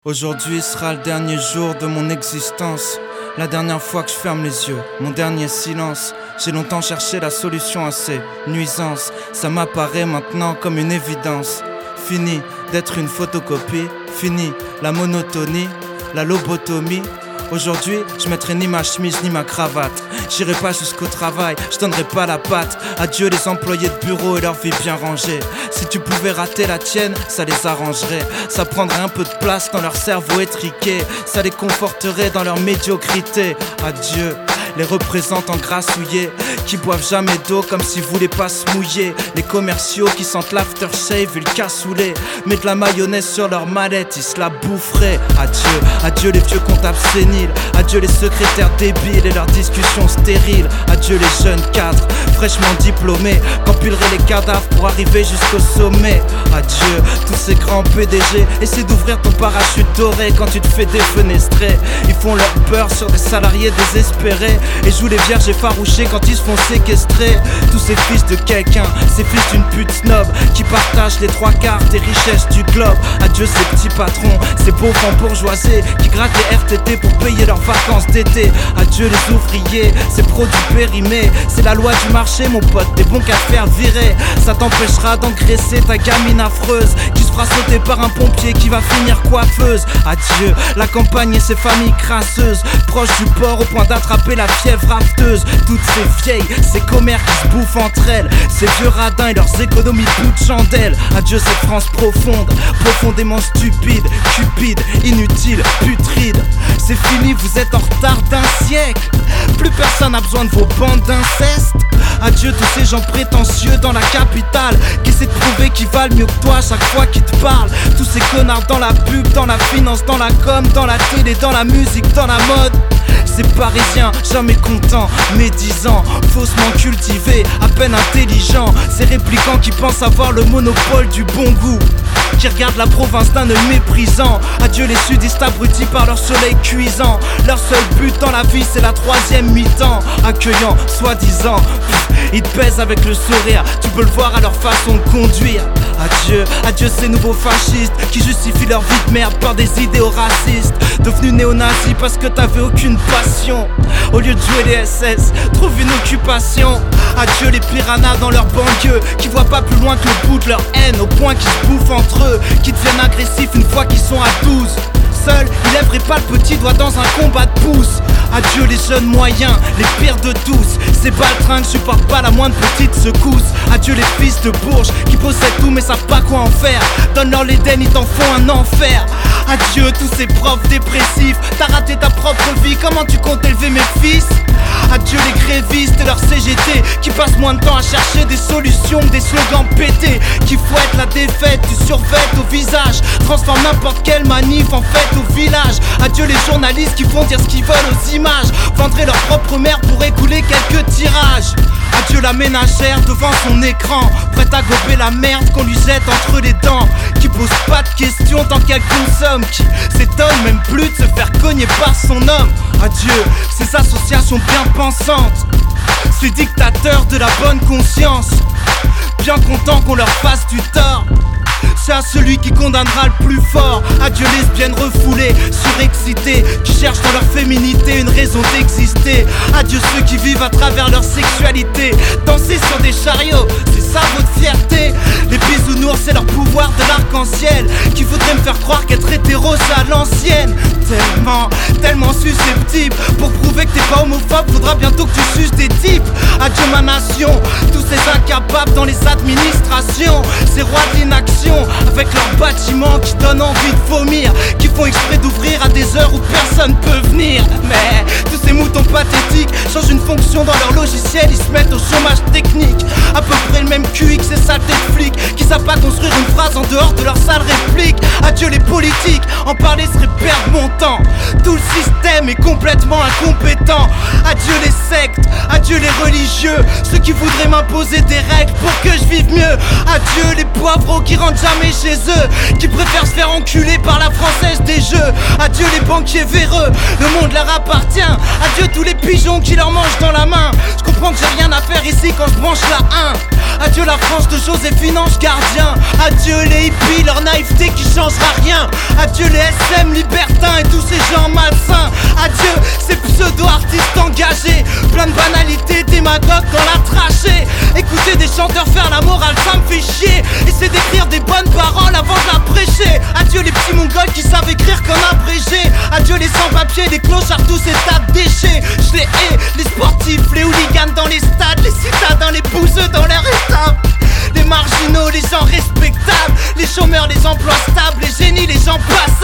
Aujourd'hui sera le dernier jour de mon existence. La dernière fois que je ferme les yeux, mon dernier silence. J'ai longtemps cherché la solution à ces nuisances. Ça m'apparaît maintenant comme une évidence. Fini d'être une photocopie, fini la monotonie, la lobotomie. Aujourd'hui, je mettrai ni ma chemise ni ma cravate. J'irai pas jusqu'au travail, je donnerai pas la patte. Adieu les employés de bureau et leur vie bien rangée. Si tu pouvais rater la tienne, ça les arrangerait. Ça prendrait un peu de place dans leur cerveau étriqué. Ça les conforterait dans leur médiocrité. Adieu les représentants grassouillés qui boivent jamais d'eau comme s'ils voulaient pas se mouiller. Les commerciaux qui sentent l'aftershave et le cassoulet. Mettent de la mayonnaise sur leur mallette, ils se la boufferaient. Adieu, adieu les vieux comptables séniles. Adieu les secrétaires débiles et leurs discussions stériles. Adieu les jeunes cadres fraîchement diplômés qu'empileraient les cadavres pour arriver jusqu'au sommet. Adieu tous ces grands PDG. Essaie d'ouvrir ton parachute doré quand tu te fais défenestrer. Ils font leur beurre sur des salariés désespérés et jouent les vierges effarouchées quand ils se font séquestrer. Tous ces fils de quelqu'un, ces fils d'une pute snob qui partagent les 3/4 des richesses du globe. Adieu ces petits patrons, ces pauvres bourgeoisés qui grattent les RTT pour payer leurs vacances d'été. Adieu les ouvriers, ces produits périmés. C'est la loi du marché mon pote, des bons qu'à faire virer. Ça t'empêchera d'engraisser ta gamine affreuse qui se fera sauter par un pompier qui va finir coiffeuse. Adieu la campagne et ses familles crasseuses, proches du port au point d'attraper la fièvre rafteuse. Toutes ces vieilles, ces commères qui se bouffent entre elles, ces vieux radins et leurs économies de de chandelle. Adieu cette France profonde, profondément stupide, cupide, inutile, putride. C'est fini, vous êtes en retard d'un siècle. Plus personne n'a besoin de vos bandes d'inceste. Adieu tous ces gens prétentieux dans la capitale qui essaient de prouver qu'ils valent mieux que toi chaque fois qu'ils te parlent. Tous ces connards dans la pub, dans la finance, dans la com, dans la télé, dans la musique, dans la mode. Ces parisiens jamais contents, médisants, faussement cultivés, à peine intelligents. Ces réplicants qui pensent avoir le monopole du bon goût, qui regardent la province d'un œil méprisant. Adieu les sudistes abrutis par leur soleil cuisant. Leur seul but dans la vie c'est la troisième mi-temps. Accueillant, soi-disant, ils te pèsent avec le sourire. Tu peux le voir à leur façon de conduire. Adieu, adieu ces nouveaux fascistes qui justifient leur vie de merde par des idéaux racistes. Devenus néo-nazis parce que t'avais aucune passion. Au lieu de jouer les SS, trouve une occupation. Adieu les piranhas dans leur banlieue qui voient pas plus loin que le bout de leur haine, au point qu'ils se bouffent entre eux, qui deviennent agressifs une fois qu'ils sont à 12. Seul, il lèverait pas le petit doigt dans un combat de pouce. Adieu les jeunes moyens, les pires de tous. Ces baltringues ne supportent pas la moindre petite secousse. Adieu les fils de bourges qui possèdent tout mais savent pas quoi en faire. Donne-leur l'Éden, ils t'en font un enfer. Adieu tous ces profs dépressifs. T'as raté ta propre vie, comment tu comptes élever mes fils? Adieu les grévistes et leur CGT qui passent moins de temps à chercher des solutions que des slogans pétés, qui fouettent la défaite du survêt au visage, transforment n'importe quelle manif en fête au village. Adieu les journalistes qui font dire ce qu'ils veulent aux images, vendraient leur propre mère pour écouler quelques tirages. Adieu la ménagère devant son écran, prête à gober la merde qu'on lui jette entre les dents, qui pose pas de questions tant qu'elle consomme, qui s'étonne même plus de se faire cogner par son homme. Adieu ces associations bien pensantes, ces dictateurs de la bonne conscience, bien contents qu'on leur fasse du tort. C'est à celui qui condamnera le plus fort. Adieu lesbiennes refoulées, surexcitées, qui cherchent dans leur féminité une raison d'exister. Adieu ceux qui vivent à travers leur sexualité. Danser sur des chariots, c'est ça votre fierté. Les bisounours c'est leur pouvoir de l'arc-en-ciel, qui voudraient me faire croire qu'être hétéro c'est à l'ancienne. Tellement susceptible, pour prouver que t'es pas homophobe faudra bientôt que tu suces des types. Adieu ma nation, tous ces incapables dans les administrations, ces rois de l'inaction avec leurs bâtiments qui donnent envie de vomir, qui font exprès d'ouvrir à des heures où personne peut venir. Mais tous ces moutons pathétiques changent une fonction dans leur logiciel, ils se mettent au chômage technique. À peu près le même QI que ces saletés de flics qui savent pas construire une phrase en dehors de leur sale réplique. Adieu les politiques, en parler serait perdre mon temps. Tout le système est complètement incompétent. Adieu les sectes, adieu les religieux, ceux qui voudraient m'imposer des règles pour que je vive mieux. Adieu les poivreaux qui rentrent jamais chez eux, qui préfèrent se faire enculer par la française des jeux. Adieu les banquiers véreux. Le monde leur appartient. Adieu tous les pigeons qui leur mangent dans la main. Je comprends que j'ai rien à faire ici quand je branche la 1. Adieu la France de Joséphine Ange Gardien. Adieu les hippies, leur naïveté qui changera rien. Adieu les SM libertins et tous ces gens malsains. Adieu ces pseudo-artistes engagés. Plein de banalités, démagogues dans la trachée. Écouter des chanteurs faire la morale, ça me fait chier. Essayer d'écrire des bonnes paroles avant de la prêcher. Adieu les petits mongols qui savent écrire comme abrégé. Adieu les sans-papiers, les clochards, tous ces tas de déchets. Je les hais, les sportifs, les hooligans dans les stades, les citadins, les bouseux dans leur étape. Les marginaux, les gens respectables, les chômeurs, les emplois stables, les génies, les gens passables.